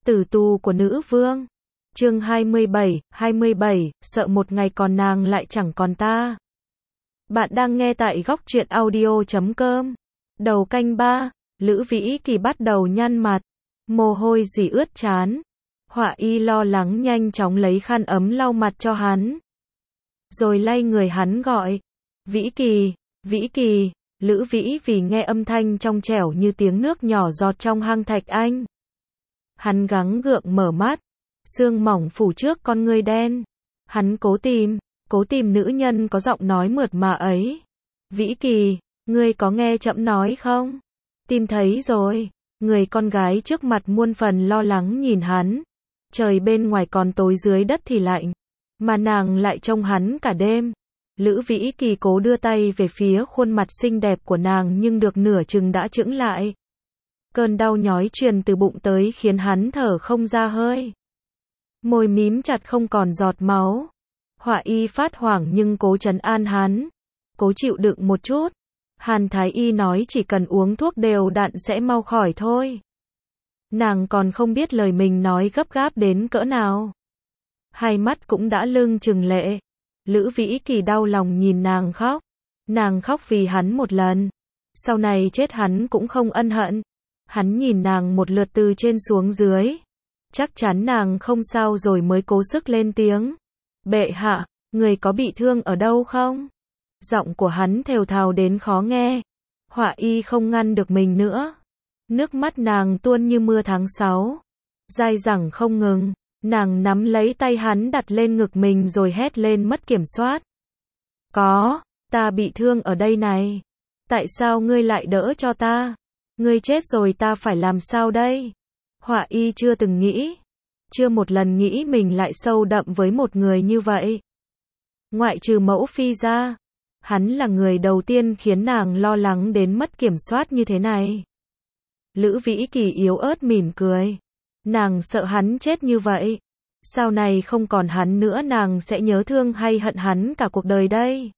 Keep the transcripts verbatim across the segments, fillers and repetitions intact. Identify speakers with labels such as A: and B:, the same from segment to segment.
A: Tử tù của nữ vương. Chương hai mươi bảy, hai mươi bảy, sợ một ngày còn nàng lại chẳng còn ta. Bạn đang nghe tại góc truyện audio chấm com. Đầu canh ba, Lữ Vĩ Kỳ bắt đầu nhăn mặt, mồ hôi dỉ ướt trán. Họa y lo lắng nhanh chóng lấy khăn ấm lau mặt cho hắn. Rồi lay người hắn gọi, Vĩ Kỳ, Vĩ Kỳ. Lữ Vĩ vì nghe âm thanh trong trẻo như tiếng nước nhỏ giọt trong hang thạch anh. Hắn gắng gượng mở mắt, sương mỏng phủ trước con ngươi đen. Hắn cố tìm, cố tìm nữ nhân có giọng nói mượt mà ấy. Vĩ Kỳ, ngươi có nghe trẫm nói không? Tìm thấy rồi. Người con gái trước mặt muôn phần lo lắng nhìn hắn. Trời bên ngoài còn tối dưới đất thì lạnh, mà nàng lại trông hắn cả đêm. Lữ Vĩ Kỳ cố đưa tay về phía khuôn mặt xinh đẹp của nàng nhưng được nửa chừng đã chững lại. Cơn đau nhói truyền từ bụng tới khiến hắn thở không ra hơi. Môi mím chặt không còn giọt máu. Họa y phát hoảng nhưng cố trấn an hắn. Cố chịu đựng một chút. Hàn Thái Y nói chỉ cần uống thuốc đều đặn sẽ mau khỏi thôi. Nàng còn không biết lời mình nói gấp gáp đến cỡ nào. Hai mắt cũng đã lưng chừng lệ. Lữ Vĩ Kỳ đau lòng nhìn nàng khóc. Nàng khóc vì hắn một lần. Sau này chết hắn cũng không ân hận. Hắn nhìn nàng một lượt từ trên xuống dưới. Chắc chắn nàng không sao rồi mới cố sức lên tiếng. Bệ hạ, người có bị thương ở đâu không? Giọng của hắn thều thào đến khó nghe. Họa y không ngăn được mình nữa. Nước mắt nàng tuôn như mưa tháng sáu. Dai dẳng không ngừng. Nàng nắm lấy tay hắn đặt lên ngực mình rồi hét lên mất kiểm soát. Có, ta bị thương ở đây này. Tại sao ngươi lại đỡ cho ta? Ngươi chết rồi ta phải làm sao đây? Họa y chưa từng nghĩ. Chưa một lần nghĩ mình lại sâu đậm với một người như vậy. Ngoại trừ mẫu phi ra. Hắn là người đầu tiên khiến nàng lo lắng đến mất kiểm soát như thế này. Lữ Vĩ Kỳ yếu ớt mỉm cười. Nàng sợ hắn chết như vậy. Sau này không còn hắn nữa nàng sẽ nhớ thương hay hận hắn cả cuộc đời đây.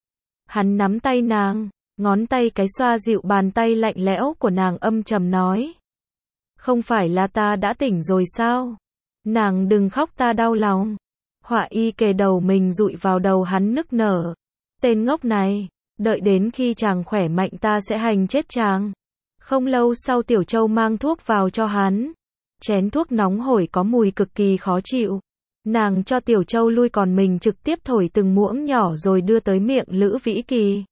A: Hắn nắm tay nàng, ngón tay cái xoa dịu bàn tay lạnh lẽo của nàng âm trầm nói. Không phải là ta đã tỉnh rồi sao? Nàng đừng khóc ta đau lòng. Họa y kề đầu mình dụi vào đầu hắn nức nở. Tên ngốc này, đợi đến khi chàng khỏe mạnh ta sẽ hành chết chàng. Không lâu sau Tiểu Châu mang thuốc vào cho hắn. Chén thuốc nóng hổi có mùi cực kỳ khó chịu. Nàng cho Tiểu Châu lui còn mình trực tiếp thổi từng muỗng nhỏ rồi đưa tới miệng Lữ Vĩ Kỳ.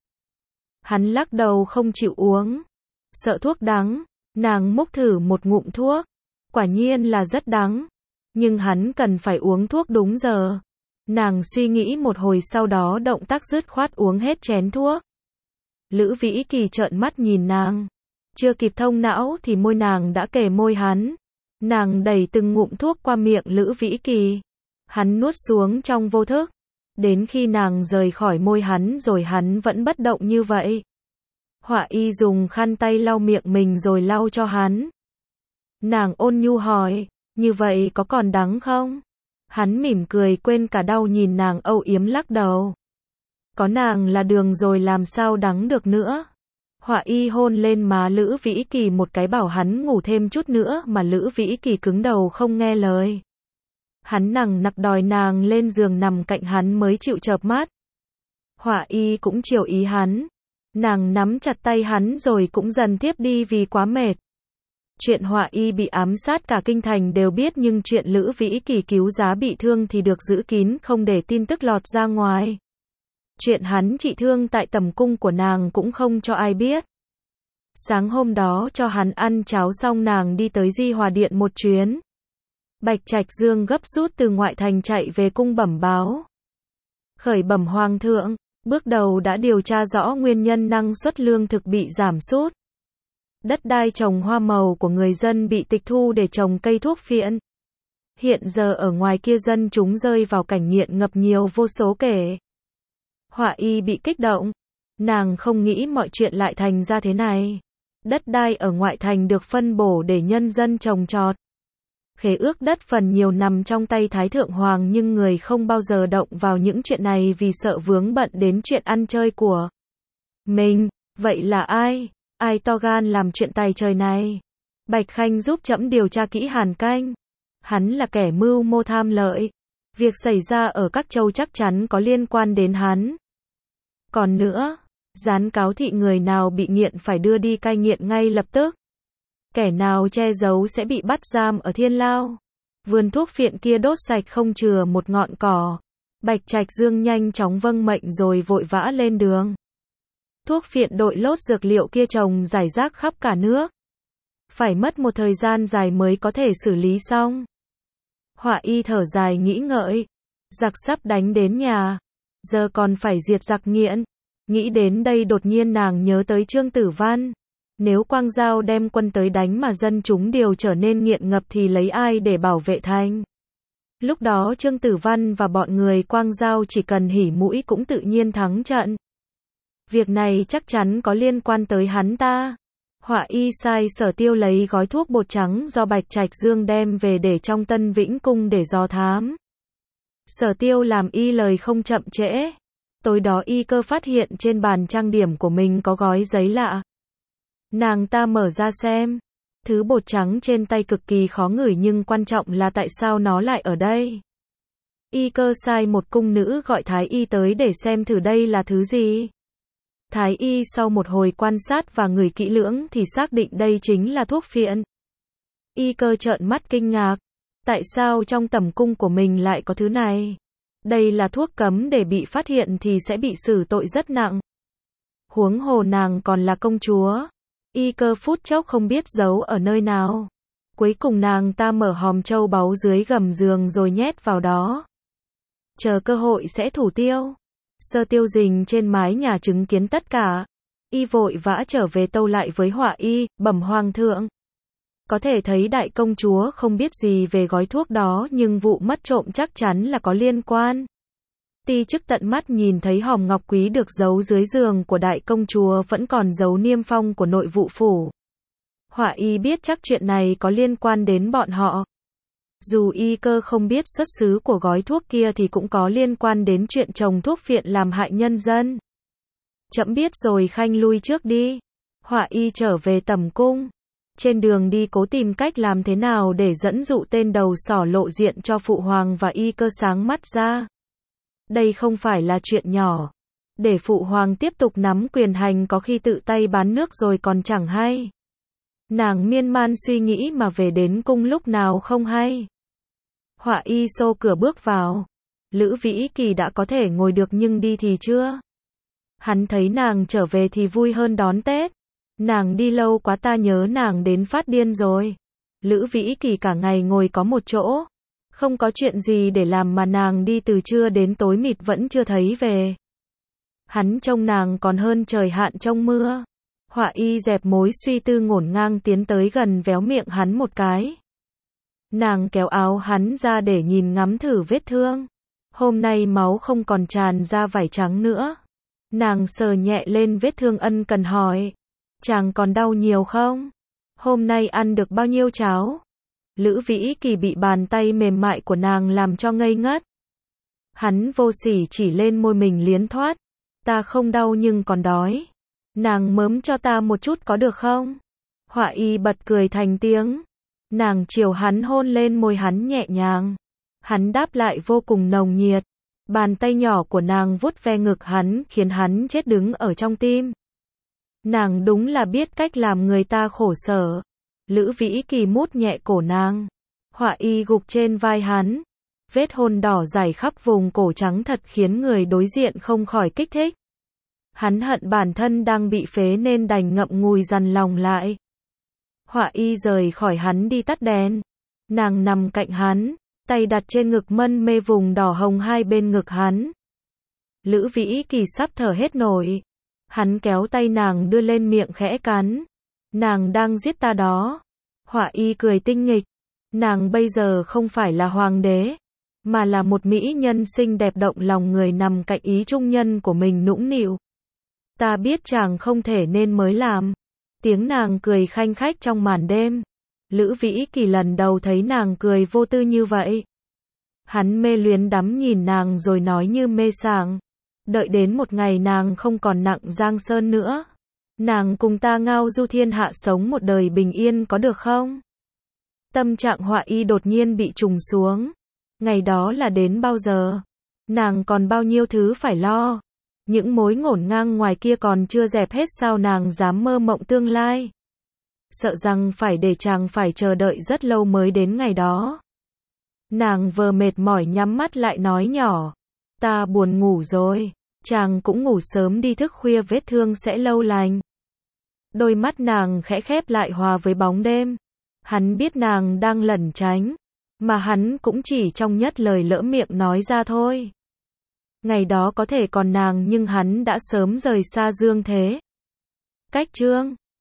A: Hắn lắc đầu không chịu uống. Sợ thuốc đắng. Nàng múc thử một ngụm thuốc. Quả nhiên là rất đắng. Nhưng hắn cần phải uống thuốc đúng giờ. Nàng suy nghĩ một hồi sau đó động tác dứt khoát uống hết chén thuốc. Lữ Vĩ Kỳ trợn mắt nhìn nàng. Chưa kịp thông não thì môi nàng đã kề môi hắn. Nàng đẩy từng ngụm thuốc qua miệng Lữ Vĩ Kỳ. Hắn nuốt xuống trong vô thức. Đến khi nàng rời khỏi môi hắn rồi hắn vẫn bất động như vậy. Họa y dùng khăn tay lau miệng mình rồi lau cho hắn. Nàng ôn nhu hỏi, như vậy có còn đắng không? Hắn mỉm cười quên cả đau nhìn nàng âu yếm lắc đầu. Có nàng là đường rồi làm sao đắng được nữa. Họa y hôn lên má Lữ Vĩ Kỳ một cái bảo hắn ngủ thêm chút nữa mà Lữ Vĩ Kỳ cứng đầu không nghe lời. Hắn nằng nặc đòi nàng lên giường nằm cạnh hắn mới chịu chợp mắt. Họa y cũng chiều ý hắn. Nàng nắm chặt tay hắn rồi cũng dần thiếp đi vì quá mệt. Chuyện Họa y bị ám sát cả kinh thành đều biết nhưng chuyện Lữ Vĩ Kỳ cứu giá bị thương thì được giữ kín không để tin tức lọt ra ngoài. Chuyện hắn trị thương tại tầm cung của nàng cũng không cho ai biết. Sáng hôm đó cho hắn ăn cháo xong nàng đi tới Di Hòa Điện một chuyến. Bạch Trạch Dương gấp rút từ ngoại thành chạy về cung bẩm báo. Khởi bẩm hoàng thượng, bước đầu đã điều tra rõ nguyên nhân năng suất lương thực bị giảm sút. Đất đai trồng hoa màu của người dân bị tịch thu để trồng cây thuốc phiện. Hiện giờ ở ngoài kia dân chúng rơi vào cảnh nghiện ngập nhiều vô số kể. Họa y bị kích động. Nàng không nghĩ mọi chuyện lại thành ra thế này. Đất đai ở ngoại thành được phân bổ để nhân dân trồng trọt. Khế ước đất phần nhiều nằm trong tay Thái Thượng Hoàng nhưng người không bao giờ động vào những chuyện này vì sợ vướng bận đến chuyện ăn chơi của mình. Vậy là ai? Ai to gan làm chuyện tài trời này? Bạch Khanh giúp trẫm điều tra kỹ Hàn Canh. Hắn là kẻ mưu mô tham lợi. Việc xảy ra ở các châu chắc chắn có liên quan đến hắn. Còn nữa, gián cáo thị người nào bị nghiện phải đưa đi cai nghiện ngay lập tức. Kẻ nào che giấu sẽ bị bắt giam ở thiên lao. Vườn thuốc phiện kia đốt sạch không chừa một ngọn cỏ. Bạch Trạch Dương nhanh chóng vâng mệnh rồi vội vã lên đường. Thuốc phiện đội lốt dược liệu kia trồng rải rác khắp cả nước. Phải mất một thời gian dài mới có thể xử lý xong. Họa y thở dài nghĩ ngợi. Giặc sắp đánh đến nhà. Giờ còn phải diệt giặc nghiện. Nghĩ đến đây đột nhiên nàng nhớ tới Trương Tử Văn. Nếu Quang Giao đem quân tới đánh mà dân chúng đều trở nên nghiện ngập thì lấy ai để bảo vệ thành? Lúc đó Trương Tử Văn và bọn người Quang Giao chỉ cần hỉ mũi cũng tự nhiên thắng trận. Việc này chắc chắn có liên quan tới hắn ta. Họa y sai Sở Tiêu lấy gói thuốc bột trắng do Bạch Trạch Dương đem về để trong Tân Vĩnh Cung để dò thám. Sở Tiêu làm y lời không chậm trễ. Tối đó y cơ phát hiện trên bàn trang điểm của mình có gói giấy lạ. Nàng ta mở ra xem. Thứ bột trắng trên tay cực kỳ khó ngửi nhưng quan trọng là tại sao nó lại ở đây. Y cơ sai một cung nữ gọi Thái Y tới để xem thử đây là thứ gì. Thái Y sau một hồi quan sát và ngửi kỹ lưỡng thì xác định đây chính là thuốc phiện. Y cơ trợn mắt kinh ngạc. Tại sao trong tẩm cung của mình lại có thứ này? Đây là thuốc cấm, để bị phát hiện thì sẽ bị xử tội rất nặng. Huống hồ nàng còn là công chúa. Y cơ phút chốc không biết giấu ở nơi nào. Cuối cùng nàng ta mở hòm châu báu dưới gầm giường rồi nhét vào đó. Chờ cơ hội sẽ thủ tiêu. Sơ Tiêu Dình trên mái nhà chứng kiến tất cả. Y vội vã trở về tâu lại với Họa y, bẩm hoàng thượng. Có thể thấy đại công chúa không biết gì về gói thuốc đó nhưng vụ mất trộm chắc chắn là có liên quan. Ti chức tận mắt nhìn thấy hòm ngọc quý được giấu dưới giường của đại công chúa vẫn còn dấu niêm phong của nội vụ phủ. Họa y biết chắc chuyện này có liên quan đến bọn họ. Dù y cơ không biết xuất xứ của gói thuốc kia thì cũng có liên quan đến chuyện trồng thuốc phiện làm hại nhân dân. Trẫm biết rồi, khanh lui trước đi. Họa y trở về tẩm cung. Trên đường đi cố tìm cách làm thế nào để dẫn dụ tên đầu sỏ lộ diện cho phụ hoàng và y cơ sáng mắt ra. Đây không phải là chuyện nhỏ. Để phụ hoàng tiếp tục nắm quyền hành có khi tự tay bán nước rồi còn chẳng hay. Nàng miên man suy nghĩ mà về đến cung lúc nào không hay. Họa y xô cửa bước vào. Lữ Vĩ Kỳ đã có thể ngồi được nhưng đi thì chưa. Hắn thấy nàng trở về thì vui hơn đón Tết. Nàng đi lâu quá ta nhớ nàng đến phát điên rồi. Lữ Vĩ Kỳ cả ngày ngồi có một chỗ. Không có chuyện gì để làm mà nàng đi từ trưa đến tối mịt vẫn chưa thấy về. Hắn trông nàng còn hơn trời hạn trông mưa. Họa y dẹp mối suy tư ngổn ngang tiến tới gần véo miệng hắn một cái. Nàng kéo áo hắn ra để nhìn ngắm thử vết thương. Hôm nay máu không còn tràn ra vải trắng nữa. Nàng sờ nhẹ lên vết thương ân cần hỏi. Chàng còn đau nhiều không? Hôm nay ăn được bao nhiêu cháo? Lữ Vĩ Kỳ bị bàn tay mềm mại của nàng làm cho ngây ngất. Hắn vô sỉ chỉ lên môi mình liến thoát. Ta không đau nhưng còn đói. Nàng mớm cho ta một chút có được không? Họa y bật cười thành tiếng. Nàng chiều hắn hôn lên môi hắn nhẹ nhàng. Hắn đáp lại vô cùng nồng nhiệt. Bàn tay nhỏ của nàng vuốt ve ngực hắn khiến hắn chết đứng ở trong tim. Nàng đúng là biết cách làm người ta khổ sở. Lữ Vĩ Kỳ mút nhẹ cổ nàng. Họa y gục trên vai hắn. Vết hôn đỏ dày khắp vùng cổ trắng thật khiến người đối diện không khỏi kích thích. Hắn hận bản thân đang bị phế nên đành ngậm ngùi dằn lòng lại. Họa y rời khỏi hắn đi tắt đèn. Nàng nằm cạnh hắn, tay đặt trên ngực mân mê vùng đỏ hồng hai bên ngực hắn. Lữ Vĩ Kỳ sắp thở hết nổi. Hắn kéo tay nàng đưa lên miệng khẽ cắn. Nàng đang giết ta đó. Họa y cười tinh nghịch. Nàng bây giờ không phải là hoàng đế, mà là một mỹ nhân xinh đẹp động lòng người nằm cạnh ý trung nhân của mình nũng nịu. Ta biết chàng không thể nên mới làm. Tiếng nàng cười khanh khách trong màn đêm. Lữ Vĩ Kỳ lần đầu thấy nàng cười vô tư như vậy. Hắn mê luyến đắm nhìn nàng rồi nói như mê sảng. Đợi đến một ngày nàng không còn nặng giang sơn nữa. Nàng cùng ta ngao du thiên hạ sống một đời bình yên có được không? Tâm trạng Họa Y đột nhiên bị trùng xuống. Ngày đó là đến bao giờ? Nàng còn bao nhiêu thứ phải lo? Những mối ngổn ngang ngoài kia còn chưa dẹp hết sao nàng dám mơ mộng tương lai? Sợ rằng phải để chàng phải chờ đợi rất lâu mới đến ngày đó. Nàng vừa mệt mỏi nhắm mắt lại nói nhỏ. Ta buồn ngủ rồi. Chàng cũng ngủ sớm đi, thức khuya vết thương sẽ lâu lành. Đôi mắt nàng khẽ khép lại hòa với bóng đêm. Hắn biết nàng đang lẩn tránh, mà hắn cũng chỉ trong nhất lời lỡ miệng nói ra thôi. Ngày đó có thể còn nàng nhưng hắn đã sớm rời xa dương thế. Cách chương